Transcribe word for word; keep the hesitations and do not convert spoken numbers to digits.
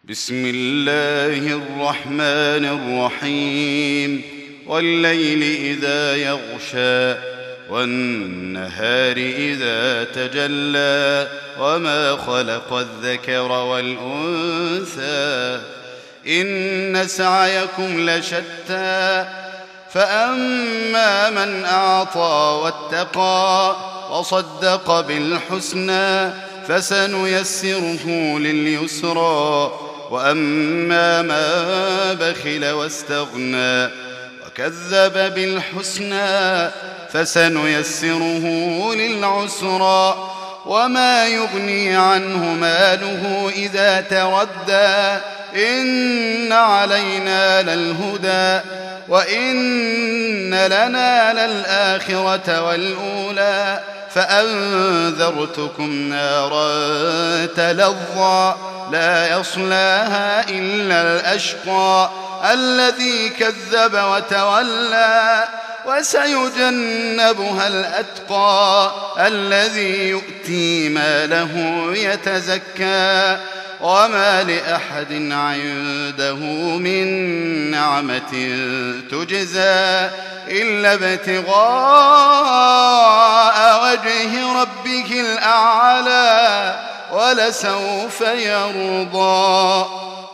بسم الله الرحمن الرحيم والليل إذا يغشى والنهار إذا تجلى وما خلق الذكر والأنثى إن سعيكم لشتى فأما من أعطى واتقى وصدق بالحسنى فسنيسره لليسرى وأما من بخل واستغنى وكذب بالحسنى فسنيسره للعسرى وما يغني عنه ماله إذا تردى إن علينا للهدى وإن لنا للآخرة والأولى فأنذرتكم نارا تلظى لا يصلاها إلا الأشقى الذي كذب وتولى وسيجنبها الأتقى الذي يؤتي ماله يتزكى وما لأحد عنده من نعمة تجزى إلا ابتغاء وجه ربه الأعلى ولسوف يرضى.